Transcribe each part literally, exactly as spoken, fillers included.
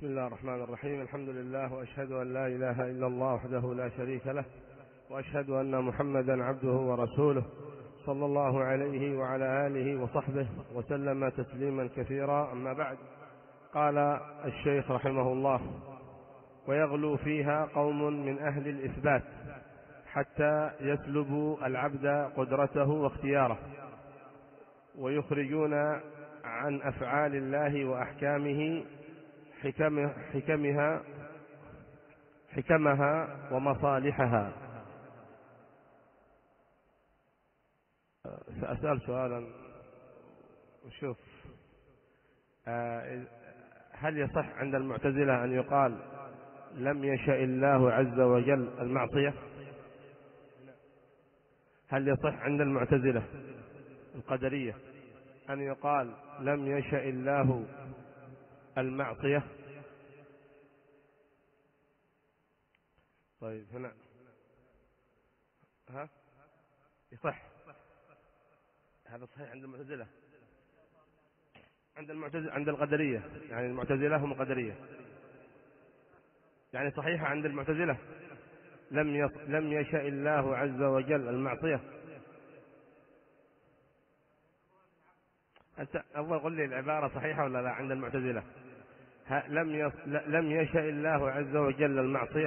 بسم الله الرحمن الرحيم. الحمد لله، وأشهد أن لا إله إلا الله وحده لا شريك له، وأشهد أن محمدا عبده ورسوله صلى الله عليه وعلى آله وصحبه وسلم تسليما كثيرا. أما بعد، قال الشيخ رحمه الله: ويغلو فيها قوم من أهل الإثبات حتى يسلبوا العبد قدرته واختياره، ويخرجون عن أفعال الله وأحكامه حكم حكمها حكمها ومصالحها. سأسأل سؤالا وشوف، هل يصح عند المعتزلة أن يقال لم يشأ الله عز وجل المعصية؟ هل يصح عند المعتزلة القدرية أن يقال لم يشأ الله المعصية؟ طيب هنا ها يصح، هذا صحيح عند المعتزلة. عند المعتزلة عند القدرية، يعني المعتزلة هم القدرية، يعني صحيحة عند المعتزلة لم يص... لم يشاء الله عز وجل المعصية. أنت أول قل لي العبارة صحيحة ولا لا عند المعتزلة؟ ها لم يص... لم يشاء الله عز وجل المعصية.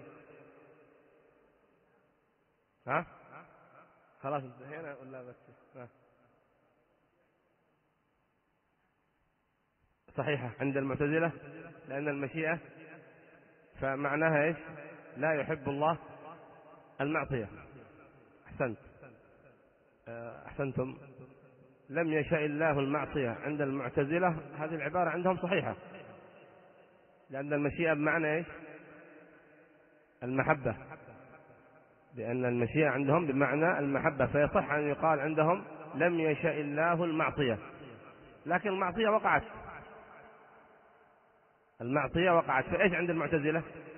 ها خلاص انتهينا ولا بس؟ ها. صحيحة عند المعتزلة، لأن المشيئة فمعناها إيش؟ لا يحب الله المعصية. أحسنت، أحسنتم. لم يشاء الله المعصية عند المعتزلة، هذه العبارة عندهم صحيحة، لأن المشيئة بمعنى إيش؟ المحبة، لأن المشيئة عندهم بمعنى المحبة، فيصح أن يقال عندهم لم يشاء الله المعصية. لكن المعصية وقعت، المعصية وقعت، فإيش عند المعتزلة؟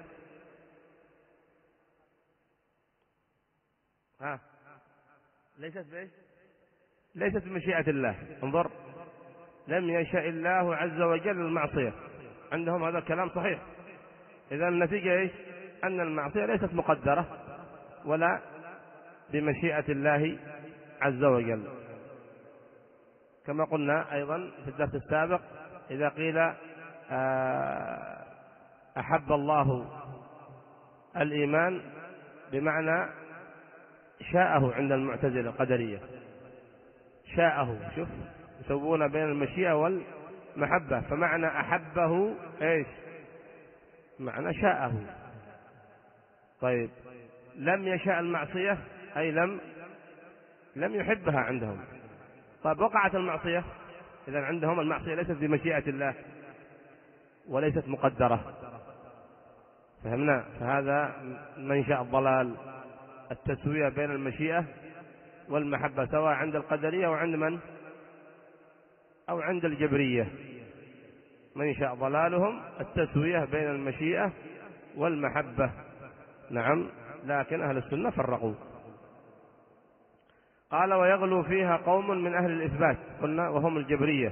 ها ليست بإيش؟ ليست بمشيئة الله. انظر، لم يشاء الله عز وجل المعصية، عندهم هذا الكلام صحيح. إذا النتيجة إيش؟ أن المعصية ليست مقدرة ولا بمشيئة الله عز وجل. كما قلنا أيضا في الدرس السابق، إذا قيل أحب الله الإيمان بمعنى شاءه عند المعتزلة القدرية، شاءه، شوف يسوون بين المشيئة والمحبة، فمعنى أحبه إيش؟ معنى شاءه. طيب لم يشاء المعصية أي لم لم يحبها عندهم. طيب وقعت المعصية، إذن عندهم المعصية ليست بمشيئة الله وليست مقدرة. فهمنا؟ فهذا منشأ الضلال، التسوية بين المشيئة والمحبة، سواء عند القدرية وعند من؟ أو عند الجبرية. منشأ ضلالهم التسوية بين المشيئة والمحبة. نعم، لكن أهل السنة فرقوا. قال: ويغلو فيها قوم من أهل الإثبات، قلنا وهم الجبرية،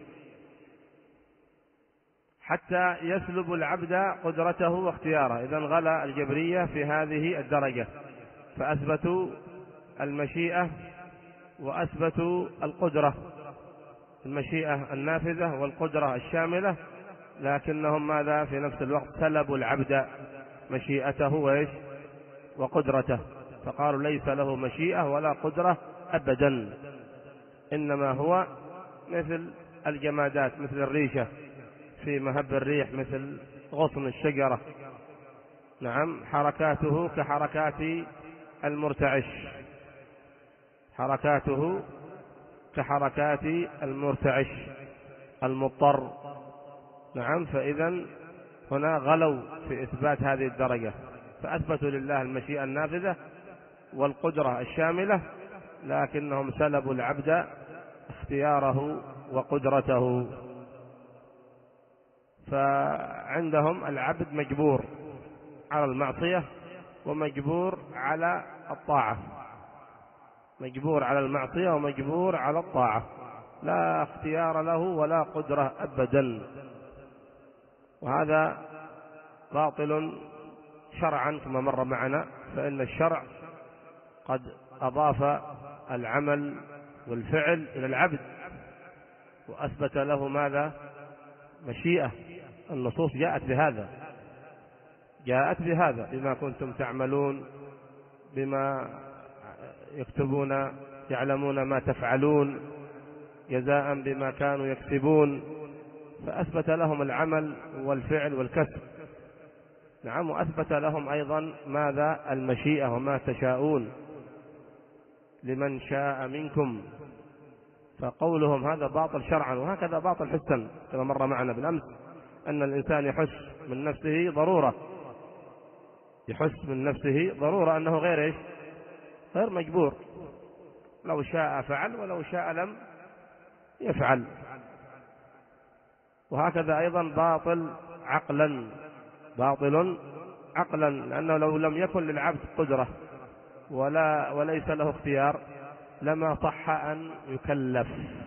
حتى يسلب العبد قدرته واختياره. إذن غلا الجبرية في هذه الدرجة، فأثبتوا المشيئة وأثبتوا القدرة، المشيئة النافذة والقدرة الشاملة، لكنهم ماذا في نفس الوقت؟ سلبوا العبد مشيئته وإيش؟ وقدرته، فقالوا ليس له مشيئة ولا قدرة أبدا، إنما هو مثل الجمادات، مثل الريشة في مهب الريح، مثل غصن الشجرة. نعم، حركاته كحركات المرتعش، حركاته كحركات المرتعش المضطر. نعم، فإذا هنا غلوا في إثبات هذه الدرجة، فأثبتوا لله المشيئة النافذة والقدرة الشاملة، لكنهم سلبوا العبد اختياره وقدرته. فعندهم العبد مجبور على المعصية ومجبور على الطاعة، مجبور على المعصية ومجبور على الطاعة، لا اختيار له ولا قدرة أبدا. وهذا باطل شرعا كما مر معنا، فإن الشرع قد أضاف العمل والفعل إلى العبد وأثبت له ماذا؟ مشيئة. النصوص جاءت بهذا، جاءت بهذا بما كنتم تعملون، بما يكتبون يعلمون ما تفعلون جزاء بما كانوا يكسبون، فأثبت لهم العمل والفعل والكسب. نعم، وأثبت لهم أيضا ماذا؟ المشيئة وما تشاءون لمن شاء منكم. فقولهم هذا باطل شرعا، وهكذا باطل حسا كما مر معنا بالأمس، أن الإنسان يحس من نفسه ضرورة، يحس من نفسه ضرورة أنه غير إيش؟ غير مجبور، لو شاء فعل ولو شاء لم يفعل. وهكذا أيضا باطل عقلا، باطل عقلا، لأنه لو لم يكن للعبد قدرة ولا وليس له اختيار لما صح أن يكلف.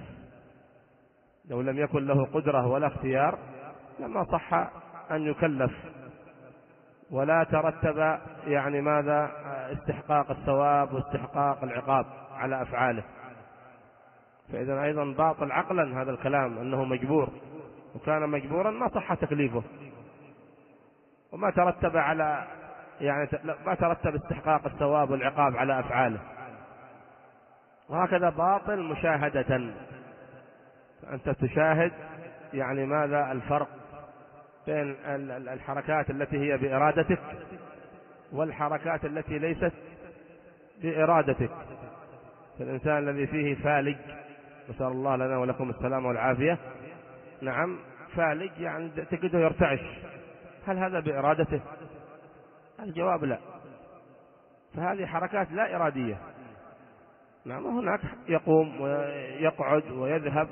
لو لم يكن له قدرة ولا اختيار لما صح أن يكلف، ولا ترتب يعني ماذا؟ استحقاق الثواب واستحقاق العقاب على أفعاله. فإذا أيضا باطل عقلا هذا الكلام، أنه مجبور، وكان مجبورا ما صح تكليفه، وما ترتب على يعني ما ترتب استحقاق الثواب والعقاب على أفعاله. وهكذا باطل مشاهدة، أنت تشاهد يعني ماذا؟ الفرق بين الحركات التي هي بإرادتك والحركات التي ليست بإرادتك. فالإنسان الذي فيه فالج، نسأل الله لنا ولكم السلامة والعافية، نعم فالج يعني تجده يرتعش، هل هذا بإرادته؟ الجواب لا. فهذه حركات لا إرادية. نعم، هناك يقوم ويقعد ويذهب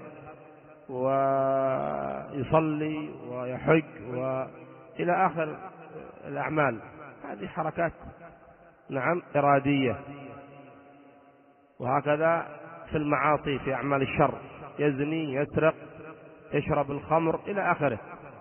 ويصلي ويحج وإلى آخر الأعمال، هذه حركات نعم إرادية. وهكذا في المعاصي، في أعمال الشر، يزني، يسرق، يشرب الخمر إلى آخره.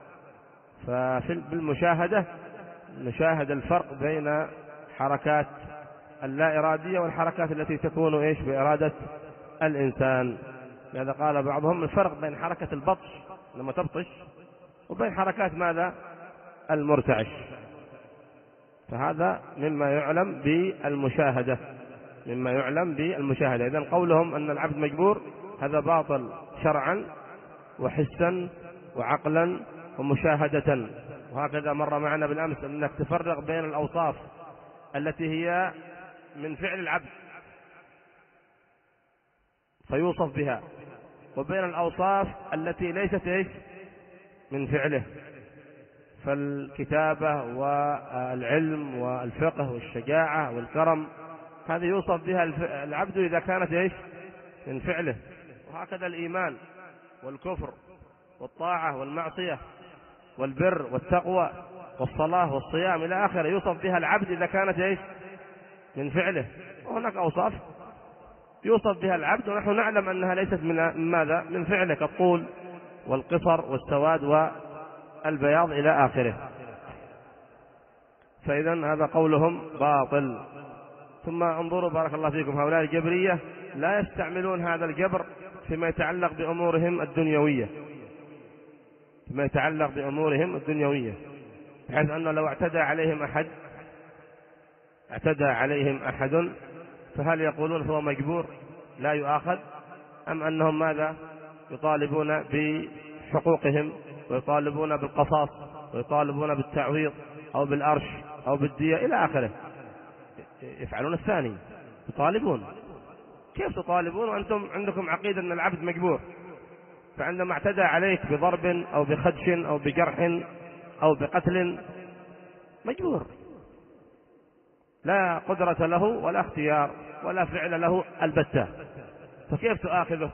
فبالمشاهدة نشاهد الفرق بين حركات اللا إرادية والحركات التي تكون إيش؟ بإرادة الإنسان. لذا قال بعضهم الفرق بين حركة البطش لما تبطش وبين حركات ماذا؟ المرتعش. فهذا مما يعلم بالمشاهدة، مما يعلم بالمشاهدة. إذن قولهم أن العبد مجبور هذا باطل شرعا وحسا وعقلا ومشاهدة. وهكذا مر معنا بالأمس أنك تفرق بين الأوصاف التي هي من فعل العبد فيوصف بها، وبين الأوصاف التي ليست إيش؟ من فعله. فالكتابة والعلم والفقه والشجاعة والكرم هذه يوصف بها العبد إذا كانت إيش؟ من فعله. وهكذا الإيمان والكفر والطاعة والمعصية والبر والتقوى والصلاة والصيام إلى آخره يوصف بها العبد إذا كانت إيش؟ من فعله. وهناك أوصاف يوصف بها العبد ونحن نعلم أنها ليست من ماذا؟ من فعله، كالطول والقصر والسواد والبياض إلى آخره. فإذا هذا قولهم باطل. ثم انظروا بارك الله فيكم، هؤلاء الجبرية لا يستعملون هذا الجبر فيما يتعلق بأمورهم الدنيوية، فيما يتعلق بأمورهم الدنيوية، بحيث أنه لو اعتدى عليهم أحد اعتدى عليهم أحد فهل يقولون هو مجبور لا يؤاخذ، أم أنهم ماذا؟ يطالبون بحقوقهم ويطالبون بالقصاص ويطالبون بالتعويض أو بالأرش أو بالدية إلى آخره. يفعلون الثاني، يطالبون. كيف تطالبون وأنتم عندكم عقيدة أن العبد مجبور؟ فعندما اعتدى عليك بضرب أو بخدش أو بجرح أو بقتل مجبور، لا قدرة له ولا اختيار ولا فعل له البتة، فكيف تؤاخذه؟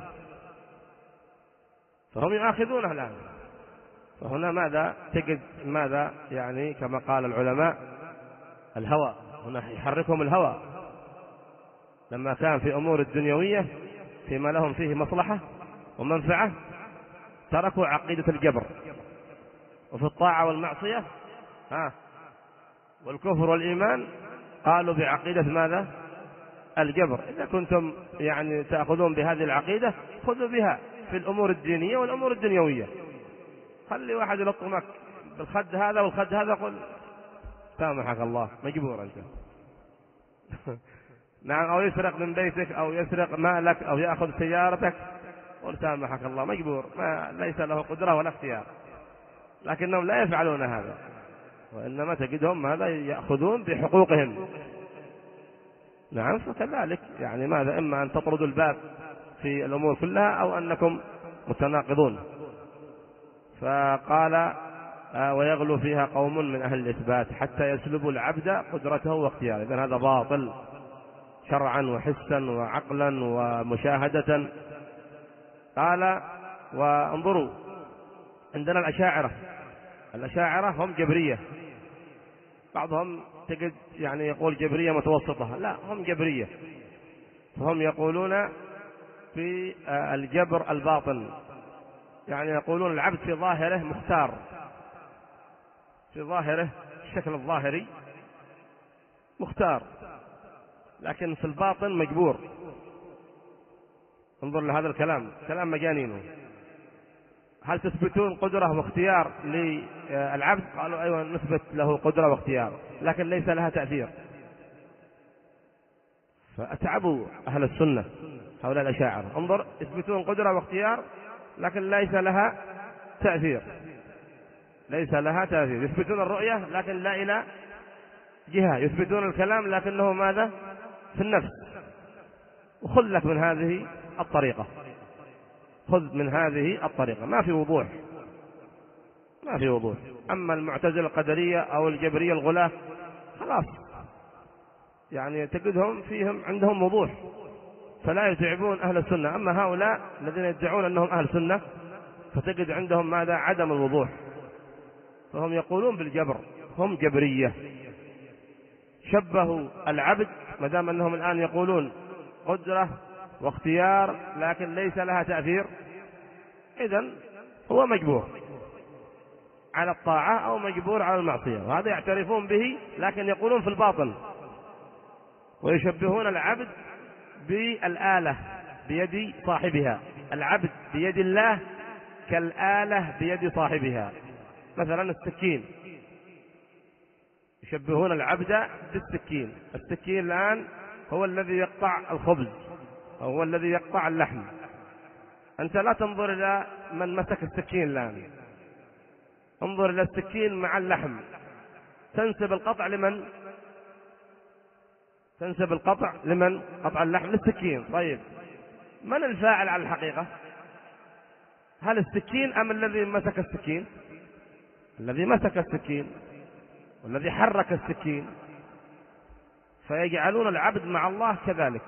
فهم يؤاخذونه الآن. فهنا ماذا تجد؟ ماذا يعني كما قال العلماء الهوى، هنا يحركهم الهوى. لما كان في أمور الدنيوية فيما لهم فيه مصلحة ومنفعة تركوا عقيدة الجبر وفي الطاعة والمعصية ها والكفر والإيمان قالوا بعقيدة ماذا؟ الجبر. إذا كنتم يعني تأخذون بهذه العقيدة خذوا بها في الأمور الدينية والأمور الدنيوية. خلي واحد يلطمك بالخد هذا والخد هذا قل سامحك الله مجبور أنت. نعم، أو يسرق من بيتك أو يسرق مالك أو يأخذ سيارتك قل سامحك الله مجبور، ما ليس له قدرة ولا اختيار. لكنهم لا يفعلون هذا، وإنما تجدهم ماذا؟ يأخذون بحقوقهم. نعم، فكذلك يعني ماذا؟ إما أن تطردوا الباب في الأمور كلها أو أنكم متناقضون. فقال ويغلو فيها قوم من أهل الإثبات حتى يسلبوا العبد قدرته واختياره. إذن هذا باطل شرعا وحسا وعقلا ومشاهدة. قال وانظروا عندنا الأشاعرة. الأشاعرة هم جبرية، بعضهم تجد يعني يقول جبرية متوسطة، لا هم جبرية. فهم يقولون في الجبر الباطن، يعني يقولون العبد في ظاهره مختار، في ظاهره الشكل الظاهري مختار، لكن في الباطن مجبور. انظر لهذا الكلام، كلام مجانينه. هل تثبتون قدرة واختيار للعبد؟ قالوا أيوة نثبت له قدرة واختيار، لكن ليس لها تأثير. فأتعبوا أهل السنة هؤلاء الأشاعرة. انظر، يثبتون قدرة واختيار لكن ليس لها تأثير، ليس لها تأثير. يثبتون الرؤية لكن لا إلى جهة، يثبتون الكلام لكنه ماذا؟ في النفس. وخذ لك من هذه الطريقة، خذ من هذه الطريقة، ما في وضوح، ما في وضوح. أما المعتزلة القدرية أو الجبرية الغلاة خلاص يعني تجدهم فيهم عندهم وضوح، فلا يتعبون أهل السنة. أما هؤلاء الذين يدعون أنهم أهل السنة فتجد عندهم ماذا؟ عدم الوضوح. فهم يقولون بالجبر، هم جبرية. شبهوا العبد، ما دام أنهم الآن يقولون قدرة واختيار لكن ليس لها تأثير، إذن هو مجبور على الطاعة أو مجبور على المعصية، وهذا يعترفون به لكن يقولون في الباطن. ويشبهون العبد بالآلة بيد صاحبها، العبد بيد الله كالآلة بيد صاحبها. مثلا السكين، يشبهون العبد بالسكين. السكين الآن هو الذي يقطع الخبز، هو الذي يقطع اللحم. أنت لا تنظر إلى من مسك السكين الآن، انظر إلى السكين مع اللحم. تنسب القطع لمن؟ تنسب القطع لمن؟ قطع اللحم للسكين. طيب من الفاعل على الحقيقة؟ هل السكين أم الذي مسك السكين؟ الذي مسك السكين والذي حرك السكين. فيجعلون العبد مع الله كذلك،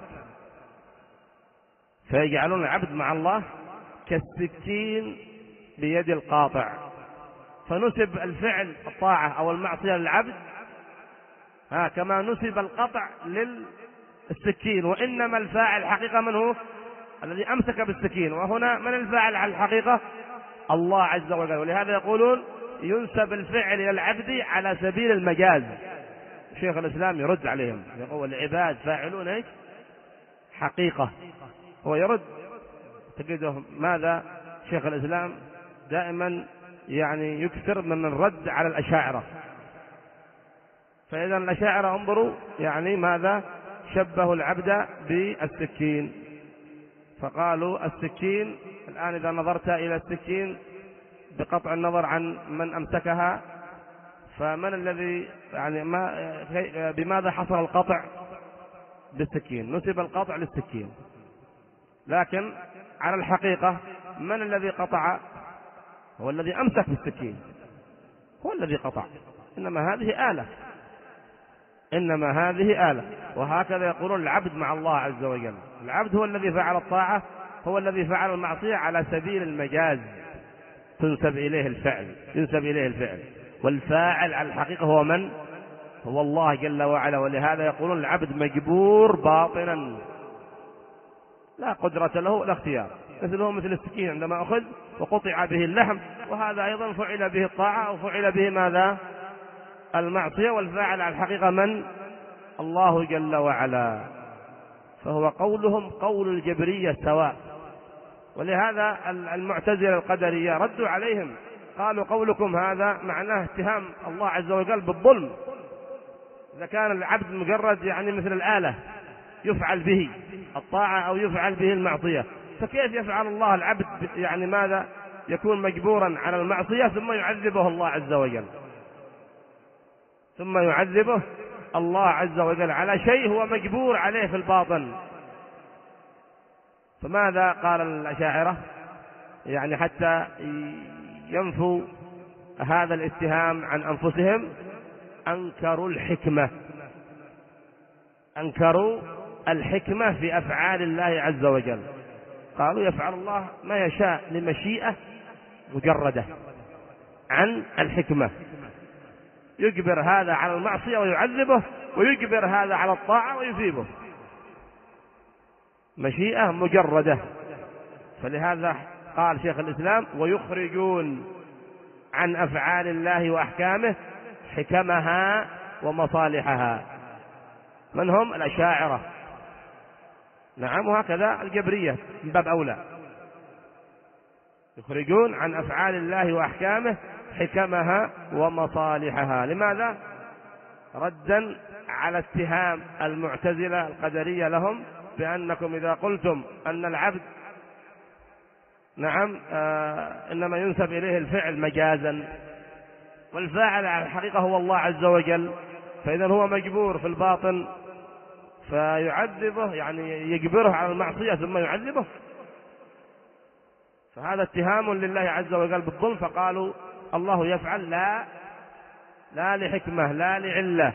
فيجعلون العبد مع الله كالسكين بيد القاطع. فنسب الفعل الطاعة أو المعصية للعبد ها كما نسب القطع للسكين، وإنما الفاعل حقيقة من هو؟ الذي أمسك بالسكين. وهنا من الفاعل على الحقيقة؟ الله عز وجل. ولهذا يقولون ينسب الفعل إلى العبد على سبيل المجاز. شيخ الإسلام يرد عليهم، يقول العباد فاعلون ايش؟ حقيقة. هو يرد، تجدهم ماذا؟ شيخ الإسلام دائما يعني يكثر من الرد على الأشاعرة. فإذا الأشاعرة انظروا يعني ماذا؟ شبهوا العبد بالسكين، فقالوا السكين الآن إذا نظرت إلى السكين بقطع النظر عن من أمسكها، فمن الذي يعني ما بماذا حصل القطع؟ بالسكين، نسب القطع للسكين. لكن على الحقيقة من الذي قطع؟ هو الذي أمسك بالسكين، هو الذي قطع. إنما هذه آلة، إنما هذه آلة. وهكذا يقولون العبد مع الله عز وجل. العبد هو الذي فعل الطاعة، هو الذي فعل المعصية على سبيل المجاز، تنسب إليه الفعل، ينسب إليه الفعل، والفاعل على الحقيقة هو من؟ هو الله جل وعلا. ولهذا يقولون العبد مجبور باطنا، لا قدرة له ولا اختيار. مثله مثل السكين عندما أخذ وقطع به اللحم وهذا أيضا فعل به الطاعة أو فعل به ماذا؟ المعصية، والفاعل على الحقيقة من؟ الله جل وعلا. فهو قولهم قول الجبرية سواء. ولهذا المعتزلة القدرية ردوا عليهم، قالوا قولكم هذا معناه اتهام الله عز وجل بالظلم، إذا كان العبد مجرد يعني مثل الآلة يفعل به الطاعة أو يفعل به المعصية، فكيف يفعل الله العبد يعني ماذا؟ يكون مجبورا على المعصية ثم يعذبه الله عز وجل، ثم يعذبه الله عز وجل على شيء هو مجبور عليه في الباطن. فماذا قال الأشاعرة؟ يعني حتى ينفوا هذا الاتهام عن أنفسهم أنكروا الحكمة، أنكروا الحكمة في أفعال الله عز وجل. قالوا يفعل الله ما يشاء لمشيئة مجردة عن الحكمة، يجبر هذا على المعصية ويعذبه، ويجبر هذا على الطاعة ويثيبه، مشيئة مجردة. فلهذا قال شيخ الإسلام ويخرجون عن أفعال الله وأحكامه حكمها ومصالحها. من هم؟ الأشاعرة. نعم، وهكذا الجبرية من باب أولى، يخرجون عن أفعال الله وأحكامه حكمها ومصالحها. لماذا؟ ردا على اتهام المعتزلة القدرية لهم بأنكم إذا قلتم أن العبد نعم آه إنما ينسب إليه الفعل مجازا، والفاعل على الحقيقة هو الله عز وجل، فإذا هو مجبور في الباطن فيعذبه، يعني يجبره على المعصية ثم يعذبه، فهذا اتهام لله عز وجل بالظلم. فقالوا الله يفعل لا لا لحكمة لا لعلة،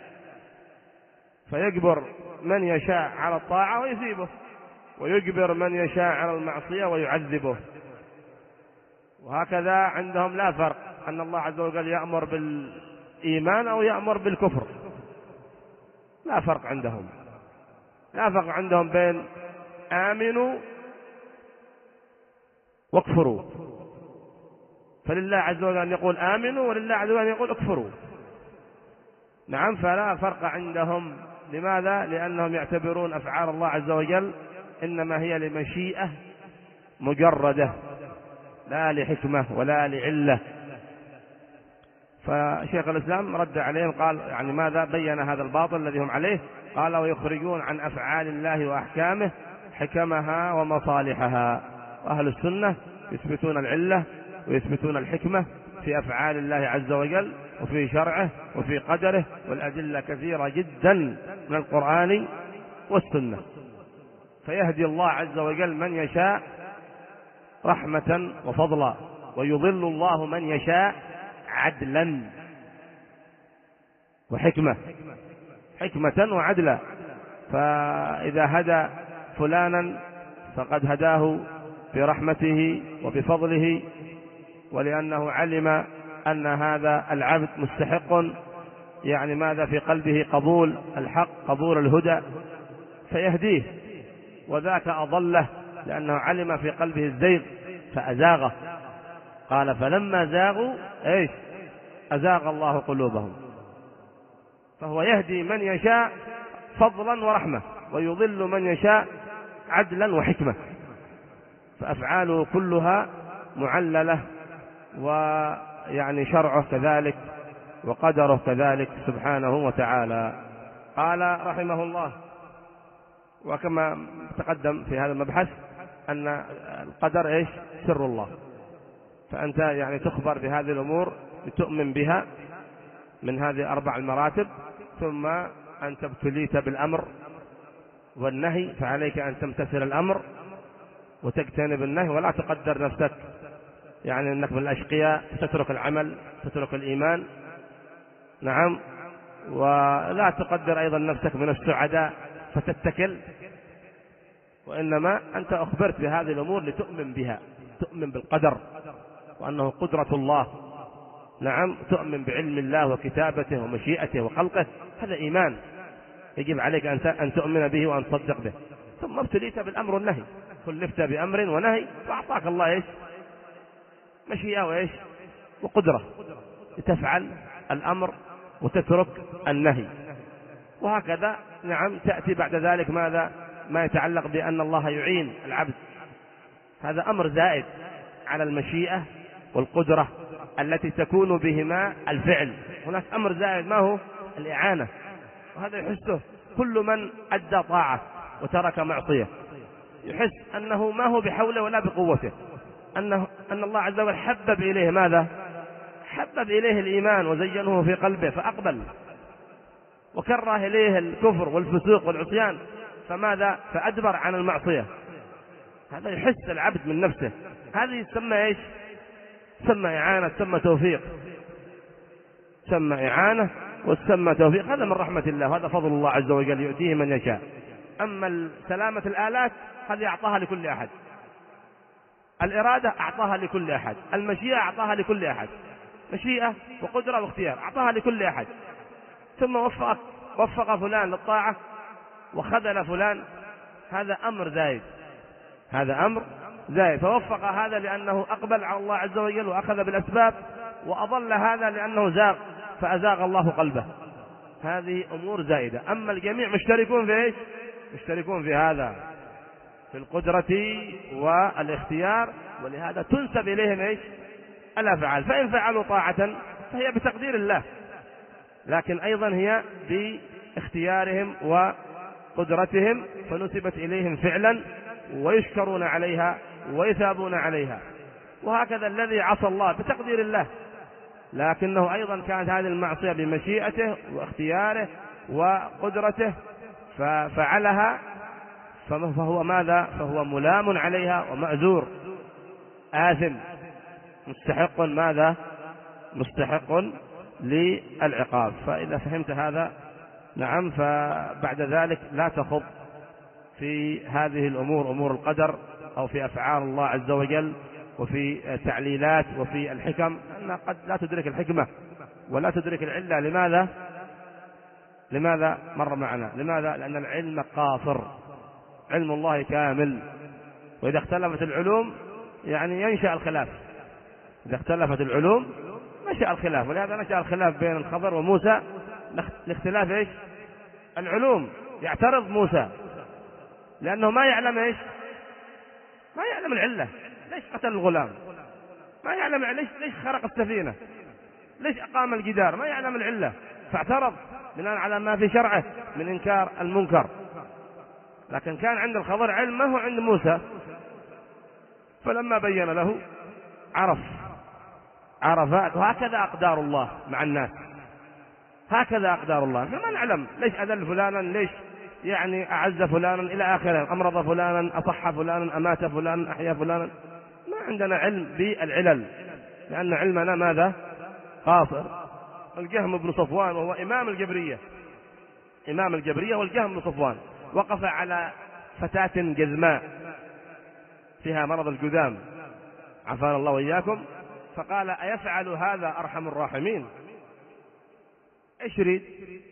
فيجبر من يشاء على الطاعة ويثيبه، ويجبر من يشاء على المعصية ويعذبه. وهكذا عندهم لا فرق أن الله عز وجل يأمر بالإيمان أو يأمر بالكفر، لا فرق عندهم، لا فرق عندهم بين آمنوا واكفروا. فلله عز وجل أن يقول آمنوا، ولله عز وجل أن يقول اكفروا. نعم، فلا فرق عندهم. لماذا؟ لأنهم يعتبرون أفعال الله عز وجل إنما هي لمشيئة مجردة لا لحكمة ولا لعلة. فشيخ الإسلام رد عليهم قال يعني ماذا؟ بين هذا الباطل الذي هم عليه، قال ويخرجون عن أفعال الله وأحكامه حكمها ومصالحها. وأهل السنة يثبتون العلة ويثبتون الحكمة في أفعال الله عز وجل وفي شرعه وفي قدره، والأدلة كثيرة جدا من القرآن والسنة. فيهدي الله عز وجل من يشاء رحمة وفضلا، ويضل الله من يشاء عدلا وحكمة، حكمة وعدلا. فإذا هدى فلانا فقد هداه برحمته وبفضله، ولأنه علم أن هذا العبد مستحق يعني ماذا في قلبه قبول الحق قبول الهدى فيهديه، وذاك أضله لأنه علم في قلبه الزيغ فأزاغه. قال فلما زاغوا إيش أزاغ الله قلوبهم. فهو يهدي من يشاء فضلا ورحمة، ويضل من يشاء عدلا وحكمة. فأفعاله كلها معللة، ويعني شرعه كذلك وقدره كذلك سبحانه وتعالى. قال رحمه الله، وكما تقدم في هذا المبحث أن القدر إيش سر الله، فأنت يعني تخبر بهذه الأمور لتؤمن بها من هذه أربع المراتب، ثم أنت ابتليت بالأمر والنهي فعليك أن تمتثل الأمر وتجتنب النهي، ولا تقدر نفسك يعني أنك من الأشقياء تترك العمل تترك الإيمان. نعم، ولا تقدر أيضا نفسك من السعداء فتتكل، وإنما أنت أخبرت بهذه الأمور لتؤمن بها، تؤمن بالقدر وأنه قدرة الله. نعم، تؤمن بعلم الله وكتابته ومشيئته وخلقه، هذا إيمان يجب عليك أن تؤمن به وأن تصدق به. ثم ابتليت بالأمر والنهي، كلفت بأمر ونهي فأعطاك الله إيش مشيئة وإيش وقدرة، تفعل الأمر وتترك النهي. وهكذا نعم تأتي بعد ذلك ماذا ما يتعلق بأن الله يعين العبد، هذا أمر زائد على المشيئة والقدرة التي تكون بهما الفعل. هناك أمر زائد ما هو الإعانة، وهذا يحسه كل من أدى طاعة وترك معصية، يحس أنه ما هو بحوله ولا بقوته، أنه أن الله عز وجل حبب إليه ماذا؟ حبب إليه الإيمان وزينه في قلبه فأقبل، وكره إليه الكفر والفسوق والعصيان فماذا؟ فأدبر عن المعصية. هذا يحس العبد من نفسه، هذه يسمى إيش؟ تسمى إعانة، تسمى توفيق، تسمى إعانة وتسمى توفيق. هذا من رحمة الله، وهذا فضل الله عز وجل يؤتيه من يشاء. أما سلامة الآلات هذه أعطاها لكل أحد، الإرادة أعطاها لكل أحد، المشيئة أعطاها لكل أحد، مشيئة وقدرة واختيار أعطاها لكل أحد. ثم وفق وفق فلان للطاعة وخذل فلان، هذا أمر زائد، هذا أمر زائد. فوفق هذا لأنه أقبل على الله عز وجل وأخذ بالأسباب، وأضل هذا لأنه زاغ فأزاغ الله قلبه. هذه أمور زائدة. أما الجميع مشتركون في إيش؟ مشتركون في هذا، في القدرة والاختيار، ولهذا تنسب إليهم إيش؟ الأفعال. فإن فعلوا طاعة فهي بتقدير الله، لكن أيضا هي باختيارهم وقدرتهم، فنسبت إليهم فعلا ويشكرون عليها ويثابون عليها. وهكذا الذي عصى الله بتقدير الله، لكنه أيضا كانت هذه المعصية بمشيئته واختياره وقدرته ففعلها، فهو ماذا؟ فهو ملام عليها ومأجور، آثم، مستحق ماذا؟ مستحق للعقاب. فإذا فهمت هذا نعم، فبعد ذلك لا تخض في هذه الأمور، أمور القدر أو في أفعال الله عز وجل وفي تعليلات وفي الحكم، أنها قد لا تدرك الحكمة ولا تدرك العلة. لماذا؟ لماذا مر معنا؟ لماذا؟ لأن العلم قاصر، علم الله كامل، وإذا اختلفت العلوم يعني ينشأ الخلاف، إذا اختلفت العلوم نشأ الخلاف. ولهذا نشأ الخلاف بين الخضر وموسى لاختلاف إيش؟ العلوم. يعترض موسى لأنه ما يعلم إيش؟ ما يعلم العلة، ليش قتل الغلام؟ ما يعلم ليش ليش خرق السفينة؟ ليش أقام الجدار؟ ما يعلم العلة، فاعترض بناء على ما في شرعه من إنكار المنكر. لكن كان عند الخضر علم ما هو عند موسى، فلما بين له عرف عرفات. وهكذا أقدار الله مع الناس، هكذا أقدار الله. فما نعلم ليش أذل فلانا، ليش يعني أعز فلانا إلى آخره، أمرض فلانا، أصح فلانا، أمات فلانا، أحيا فلانا. ما عندنا علم بالعلل، لأن علمنا ماذا؟ قاصر. الجهم بن صفوان وهو إمام الجبرية، إمام الجبرية والجهم بن صفوان، وقف على فتاة جذماء فيها مرض الجذام، عافانا الله وإياكم، فقال: أيفعل هذا أرحم الراحمين؟ إيش يريد؟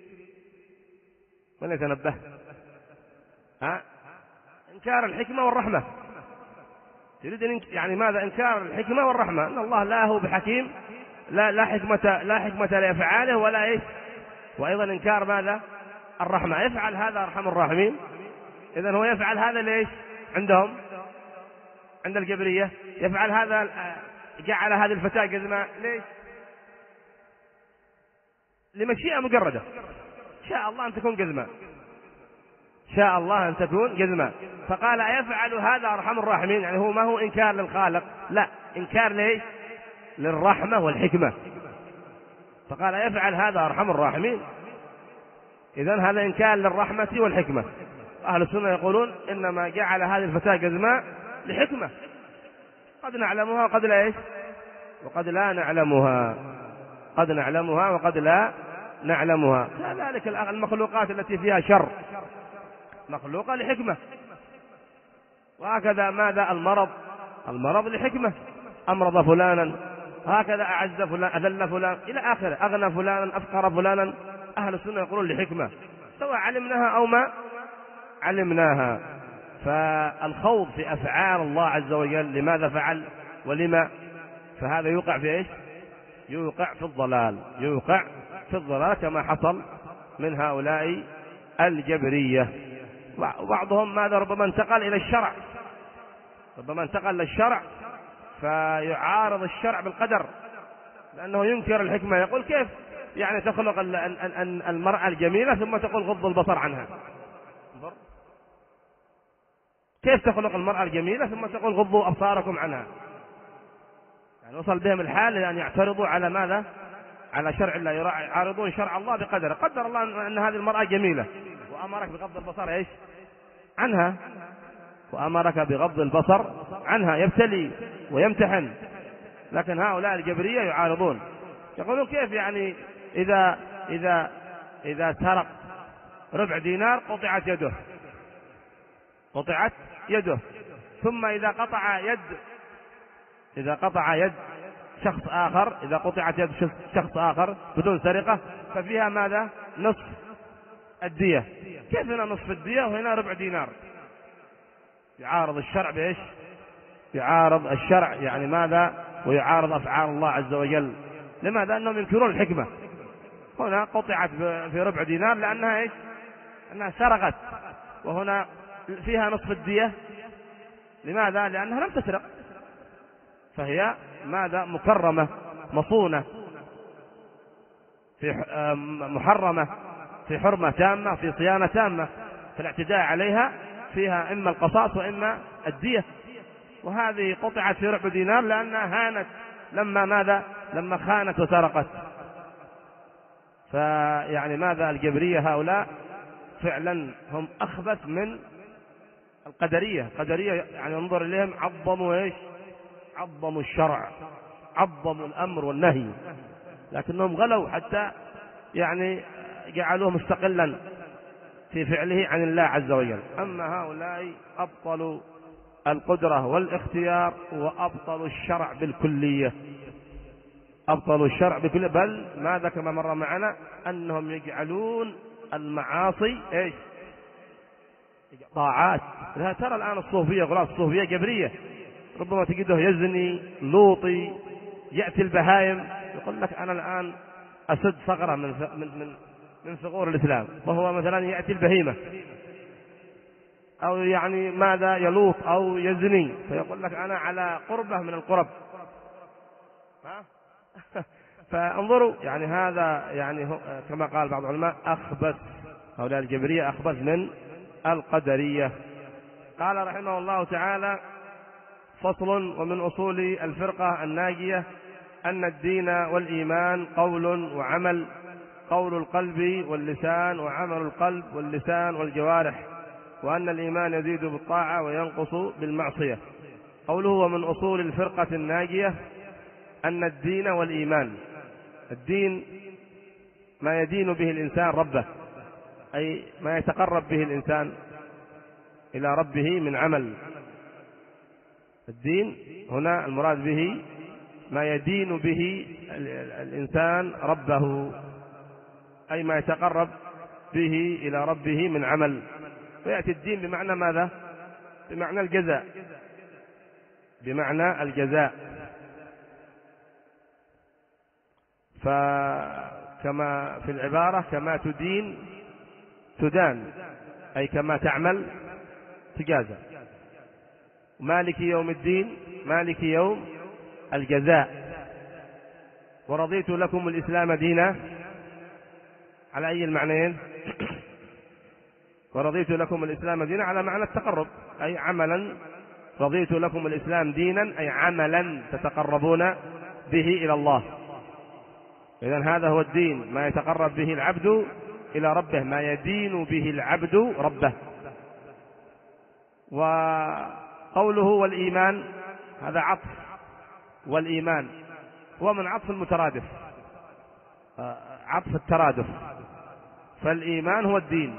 من يتنبه؟ ها؟ إنكار الحكمة والرحمة. يريد يعني ماذا؟ إنكار الحكمة والرحمة، أن الله لا هو بحكيم، لا لا حكمة لا حكمة لأفعاله ولا إيش، وأيضا إنكار ماذا؟ الرحمة. يفعل هذا أرحم الراحمين. إذن هو يفعل هذا ليش؟ عندهم عند الجبرية يفعل هذا، جعل هذه الفتاة جذماء ليش؟ لمشيئة مجردة، شاء الله أن تكون جذماء، شاء الله أن تكون جذماء. فقال: أيفعل هذا أرحم الراحمين؟ يعني هو ما هو إنكار للخالق، لا، إنكار ليش؟ للرحمة والحكمة. فقال: أيفعل هذا أرحم الراحمين؟ إذن هذا إنكار للرحمة والحكمة. أهل السنة يقولون إنما جعل هذه الفتاة جذماء لحكمة قد نعلمها وقد لا إيش؟ وقد لا نعلمها، قد نعلمها وقد لا نعلمها. كذلك المخلوقات التي فيها شر مخلوقة لحكمة. وهكذا ماذا؟ المرض، المرض لحكمة، أمرض فلانا، هكذا أعز فلان، أذل فلان، إلى آخره، أغنى فلانا، أفقر فلانا. أهل السنة يقولون لحكمة، سواء علمناها أو ما علمناها. فالخوض في أفعال الله عز وجل، لماذا فعل ولما فهذا يوقع في إيش؟ يوقع في الضلال، يوقع في الضلال كما حصل من هؤلاء الجبرية. وبعضهم ماذا ربما انتقل إلى الشرع، ربما انتقل للشرع فيعارض الشرع بالقدر، لأنه ينكر الحكمة. يقول كيف يعني تخلق المرأة الجميلة ثم تقول غض البصر عنها؟ كيف تخلق المرأة الجميلة ثم تقول غضوا أبصاركم عنها؟ يعني وصل بهم الحال أن يعترضوا على ماذا؟ على شرع الله، يعارضون شرع الله بقدر. قدر الله أن هذه المرأة جميلة وأمرك بغض البصر إيش؟ عنها، وأمرك بغض البصر عنها، يبتلي ويمتحن. لكن هؤلاء الجبرية يعارضون، يقولون كيف يعني إذا إذا إذا سرق ربع دينار قطعت يده، قطعت يده، ثم إذا قطع يد إذا قطع يد شخص آخر، إذا قطعت يد شخص آخر بدون سرقة ففيها ماذا؟ نصف الدية. كيف هنا نصف الدية وهنا ربع دينار؟ يعارض الشرع بإيش؟ يعارض الشرع يعني ماذا؟ ويعارض أفعال الله عز وجل. لماذا؟ أنهم ينكرون الحكمة. هنا قطعت في ربع دينار لأنها إيش؟ أنها سرقت، وهنا فيها نصف الدية. لماذا؟ لأنها لم تسرق، فهي ماذا؟ مكرمة مصونة في محرمة في حرمة تامة في صيانة تامة، فالاعتداء عليها فيها إما القصاص وإما الدية. وهذه قطعت في ربع دينار لأنها هانت لما ماذا؟ لما خانت وسرقت. فيعني ماذا؟ الجبرية هؤلاء فعلا هم أخبث من القدرية. القدرية يعني انظر إليهم، عظموا إيش؟ عظموا الشرع، عظموا الأمر والنهي، لكنهم غلوا حتى يعني جعلوه مستقلا في فعله عن الله عز وجل. أما هؤلاء أبطلوا القدرة والاختيار وأبطلوا الشرع بالكلية، أبطلوا الشرع بالكلية. بل ماذا كما مر معنا أنهم يجعلون المعاصي إيش؟ طاعات. لا ترى الآن الصوفية، غلاة الصوفية جبرية، ربما تجده يزني لوطي، يأتي البهايم، يقول لك أنا الآن أسد ثغرة من من من ثغور الإسلام، وهو مثلا يأتي البهيمة، أو يعني ماذا يلوط أو يزني، فيقول لك أنا على قربة من القرب. ها؟ فانظروا يعني هذا يعني كما قال بعض العلماء أخبث، هؤلاء الجبرية أخبث من القدرية. قال رحمه الله تعالى: فصل: ومن أصول الفرقة الناجية أن الدين والإيمان قول وعمل، قول القلب واللسان وعمل القلب واللسان والجوارح، وأن الإيمان يزيد بالطاعة وينقص بالمعصية. قوله: ومن أصول الفرقة الناجية أن الدين والإيمان. الدين ما يدين به الإنسان ربه، أي ما يتقرب به الإنسان إلى ربه من عمل. الدين هنا المراد به ما يدين به الإنسان ربه، أي ما يتقرب به إلى ربه من عمل. ويأتي الدين بمعنى ماذا؟ بمعنى الجزاء، بمعنى الجزاء. فكما في العبارة: كما تدين تدان، أي كما تعمل تجازى. مالك يوم الدين، مالك يوم الجزاء. ورضيت لكم الإسلام دينا، على أي المعنيين؟ ورضيت لكم الإسلام دينا على معنى التقرب، أي عملا. رضيت لكم الإسلام دينا أي عملا تتقربون به إلى الله. إذن هذا هو الدين، ما يتقرب به العبد إلى ربه، ما يدين به العبد ربه. وقوله والإيمان هذا عطف، والإيمان هو من عطف المترادف، عطف الترادف. فالإيمان هو الدين،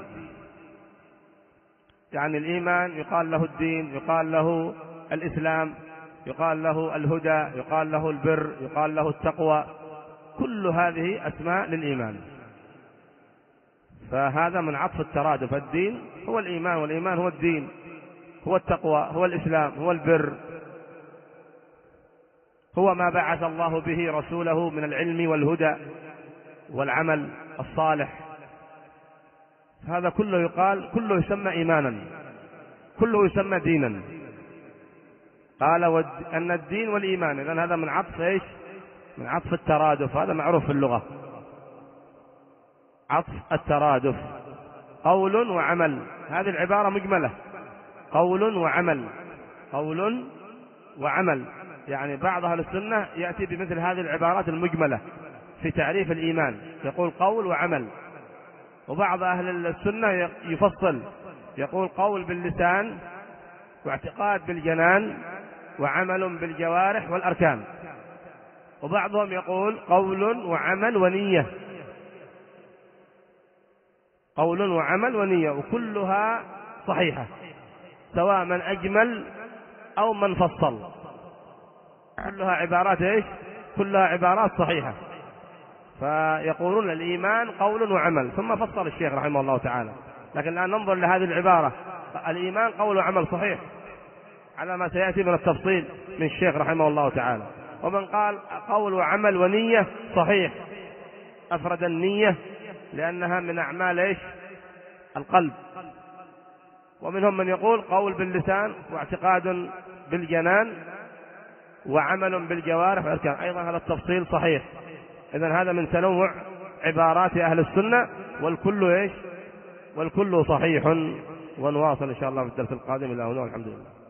يعني الإيمان يقال له الدين، يقال له الإسلام، يقال له الهدى، يقال له البر، يقال له التقوى. كل هذه أسماء للإيمان. فهذا من عطف الترادف. الدين هو الإيمان، والإيمان هو الدين، هو التقوى، هو الإسلام، هو البر. هو ما بعث الله به رسوله من العلم والهدى والعمل الصالح. هذا كله يقال كله يسمى إيمانا، كله يسمى دينا. قال أن الدين والإيمان، إذن هذا من عطف إيش؟ من عطف الترادف، هذا معروف في اللغة، عطف الترادف، قول وعمل. هذه العبارة مجملة، قول وعمل، قول وعمل. يعني بعض أهل السنة يأتي بمثل هذه العبارات المجملة في تعريف الإيمان، يقول قول وعمل. وبعض أهل السنة يفصل، يقول قول باللسان واعتقاد بالجنان وعمل بالجوارح والأركان. وبعضهم يقول قول وعمل ونية، قول وعمل ونية، وكلها صحيحة سواء من أجمل أو من فصل، كلها عبارات إيش؟ كلها عبارات صحيحة. فيقولون الإيمان قول وعمل، ثم فصل الشيخ رحمه الله تعالى. لكن الآن ننظر لهذه العبارة، الإيمان قول وعمل صحيح على ما سيأتي من التفصيل من الشيخ رحمه الله تعالى. ومن قال قول وعمل ونية صحيح، أفرد النية لأنها من أعمال إيش؟ القلب. ومنهم من يقول قول باللسان واعتقاد بالجنان وعمل بالجوارح والأركان، أيضا هذا التفصيل صحيح. إذن هذا من تنوع عبارات أهل السنة، والكل إيش؟ والكل صحيح. ونواصل إن شاء الله في الدرس القادم. إلى هنا والحمد لله.